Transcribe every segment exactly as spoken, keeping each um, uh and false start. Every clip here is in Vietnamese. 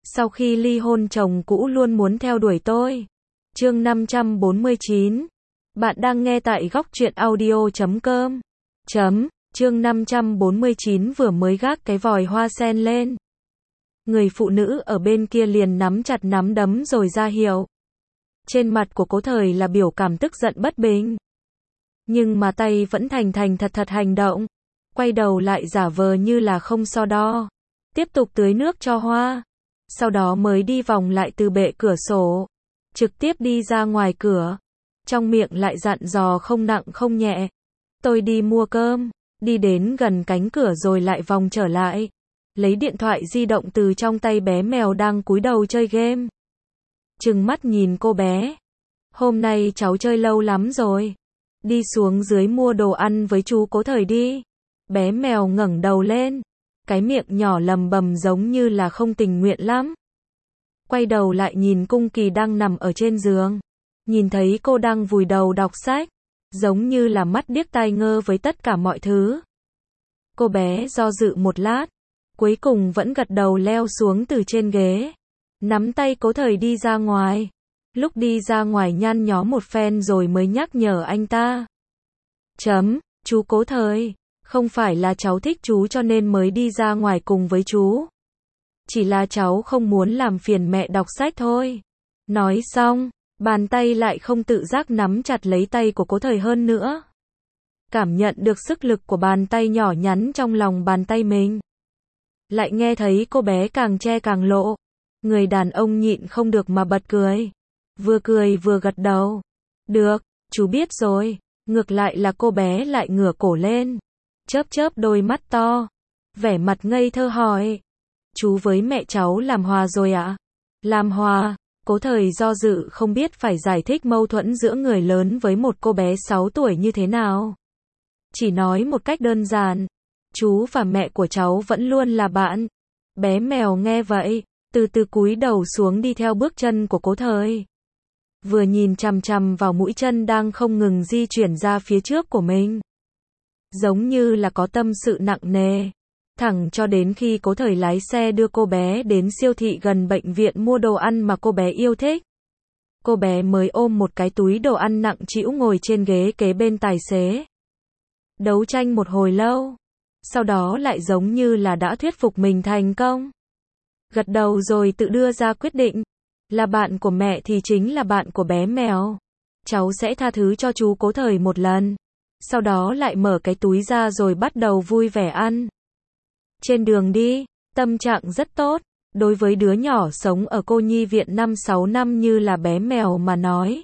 Sau khi ly hôn chồng cũ luôn muốn theo đuổi tôi. Chương năm trăm bốn mươi chín. Bạn đang nghe tại góc truyện audio chấm com. Chấm, chương năm trăm bốn mươi chín vừa mới gác cái vòi hoa sen lên. Người phụ nữ ở bên kia liền nắm chặt nắm đấm rồi ra hiệu. Trên mặt của Cố Thời là biểu cảm tức giận bất bình. Nhưng mà tay vẫn thành thành thật thật hành động. Quay đầu lại giả vờ như là không so đo. Tiếp tục tưới nước cho hoa. Sau đó mới đi vòng lại từ bệ cửa sổ. Trực tiếp đi ra ngoài cửa. Trong miệng lại dặn dò không nặng không nhẹ. Tôi đi mua cơm. Đi đến gần cánh cửa rồi lại vòng trở lại. Lấy điện thoại di động từ trong tay bé mèo đang cúi đầu chơi game. Trừng mắt nhìn cô bé. Hôm nay cháu chơi lâu lắm rồi. Đi xuống dưới mua đồ ăn với chú Cố Thời đi. Bé mèo ngẩng đầu lên. Cái miệng nhỏ lầm bầm giống như là không tình nguyện lắm. Quay đầu lại nhìn Cung Kỳ đang nằm ở trên giường. Nhìn thấy cô đang vùi đầu đọc sách. Giống như là mắt điếc tai ngơ với tất cả mọi thứ. Cô bé do dự một lát. Cuối cùng vẫn gật đầu leo xuống từ trên ghế. Nắm tay Cố Thời đi ra ngoài. Lúc đi ra ngoài nhăn nhó một phen rồi mới nhắc nhở anh ta. Chấm, chú Cố Thời. Không phải là cháu thích chú cho nên mới đi ra ngoài cùng với chú. Chỉ là cháu không muốn làm phiền mẹ đọc sách thôi. Nói xong, bàn tay lại không tự giác nắm chặt lấy tay của Cố Thời hơn nữa. Cảm nhận được sức lực của bàn tay nhỏ nhắn trong lòng bàn tay mình. Lại nghe thấy cô bé càng che càng lộ. Người đàn ông nhịn không được mà bật cười. Vừa cười vừa gật đầu. Được, chú biết rồi. Ngược lại là cô bé lại ngửa cổ lên. Chớp chớp đôi mắt to. Vẻ mặt ngây thơ hỏi. Chú với mẹ cháu làm hòa rồi ạ? À? Làm hòa? Cố Thời do dự không biết phải giải thích mâu thuẫn giữa người lớn với một cô bé sáu tuổi như thế nào. Chỉ nói một cách đơn giản. Chú và mẹ của cháu vẫn luôn là bạn. Bé mèo nghe vậy, từ từ cúi đầu xuống đi theo bước chân của Cố Thời. Vừa nhìn chằm chằm vào mũi chân đang không ngừng di chuyển ra phía trước của mình. Giống như là có tâm sự nặng nề. Thẳng cho đến khi Cố Thời lái xe đưa cô bé đến siêu thị gần bệnh viện mua đồ ăn mà cô bé yêu thích. Cô bé mới ôm một cái túi đồ ăn nặng trĩu ngồi trên ghế kế bên tài xế. Đấu tranh một hồi lâu. Sau đó lại giống như là đã thuyết phục mình thành công. Gật đầu rồi tự đưa ra quyết định. Là bạn của mẹ thì chính là bạn của bé mèo. Cháu sẽ tha thứ cho chú Cố Thời một lần. Sau đó lại mở cái túi ra rồi bắt đầu vui vẻ ăn. Trên đường đi, tâm trạng rất tốt. Đối với đứa nhỏ sống ở cô nhi viện năm sáu năm như là bé mèo mà nói.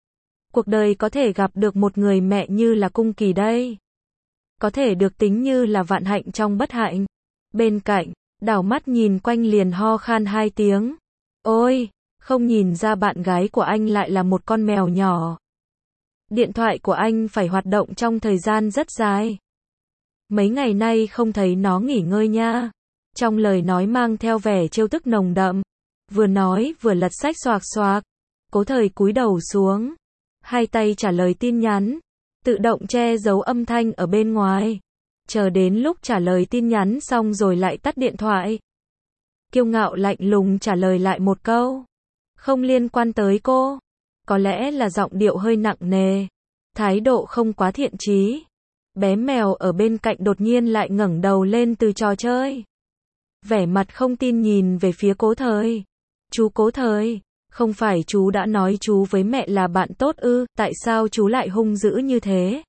Cuộc đời có thể gặp được một người mẹ như là Cung Kỳ đây. Có thể được tính như là vạn hạnh trong bất hạnh. Bên cạnh, đảo mắt nhìn quanh liền ho khan hai tiếng. Ôi, không nhìn ra bạn gái của anh lại là một con mèo nhỏ. Điện thoại của anh phải hoạt động trong thời gian rất dài. Mấy ngày nay không thấy nó nghỉ ngơi nha. Trong lời nói mang theo vẻ trêu tức nồng đậm. Vừa nói vừa lật sách xoạc xoạc. Cố Thời cúi đầu xuống. Hai tay trả lời tin nhắn. Tự động che giấu âm thanh ở bên ngoài. Chờ đến lúc trả lời tin nhắn xong rồi lại tắt điện thoại. Kiêu ngạo lạnh lùng trả lời lại một câu. Không liên quan tới cô. Có lẽ là giọng điệu hơi nặng nề. Thái độ không quá thiện chí. Bé mèo ở bên cạnh đột nhiên lại ngẩng đầu lên từ trò chơi. Vẻ mặt không tin nhìn về phía Cố Thời. Chú Cố Thời, không phải chú đã nói chú với mẹ là bạn tốt ư, tại sao chú lại hung dữ như thế?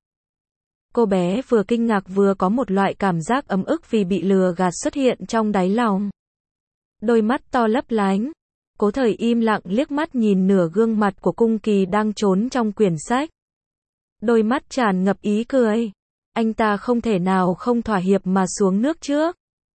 Cô bé vừa kinh ngạc vừa có một loại cảm giác ấm ức vì bị lừa gạt xuất hiện trong đáy lòng. Đôi mắt to lấp lánh. Cố Thời im lặng liếc mắt nhìn nửa gương mặt của Cung Kỳ đang trốn trong quyển sách. Đôi mắt tràn ngập ý cười. Anh ta không thể nào không thỏa hiệp mà xuống nước trước.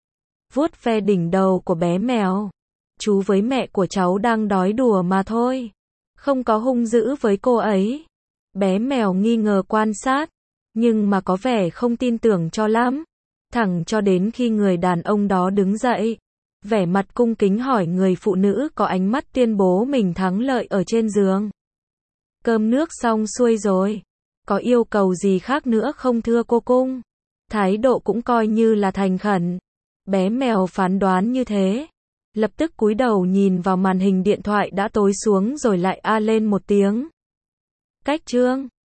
Vuốt ve đỉnh đầu của bé mèo. Chú với mẹ của cháu đang đói đùa mà thôi. Không có hung dữ với cô ấy. Bé mèo nghi ngờ quan sát. Nhưng mà có vẻ không tin tưởng cho lắm. Thẳng cho đến khi người đàn ông đó đứng dậy. Vẻ mặt cung kính hỏi người phụ nữ có ánh mắt tuyên bố mình thắng lợi ở trên giường. Cơm nước xong xuôi rồi. Có yêu cầu gì khác nữa không thưa cô Cung? Thái độ cũng coi như là thành khẩn. Bé mèo phán đoán như thế. Lập tức cúi đầu nhìn vào màn hình điện thoại đã tối xuống rồi lại a lên một tiếng. Cách Trương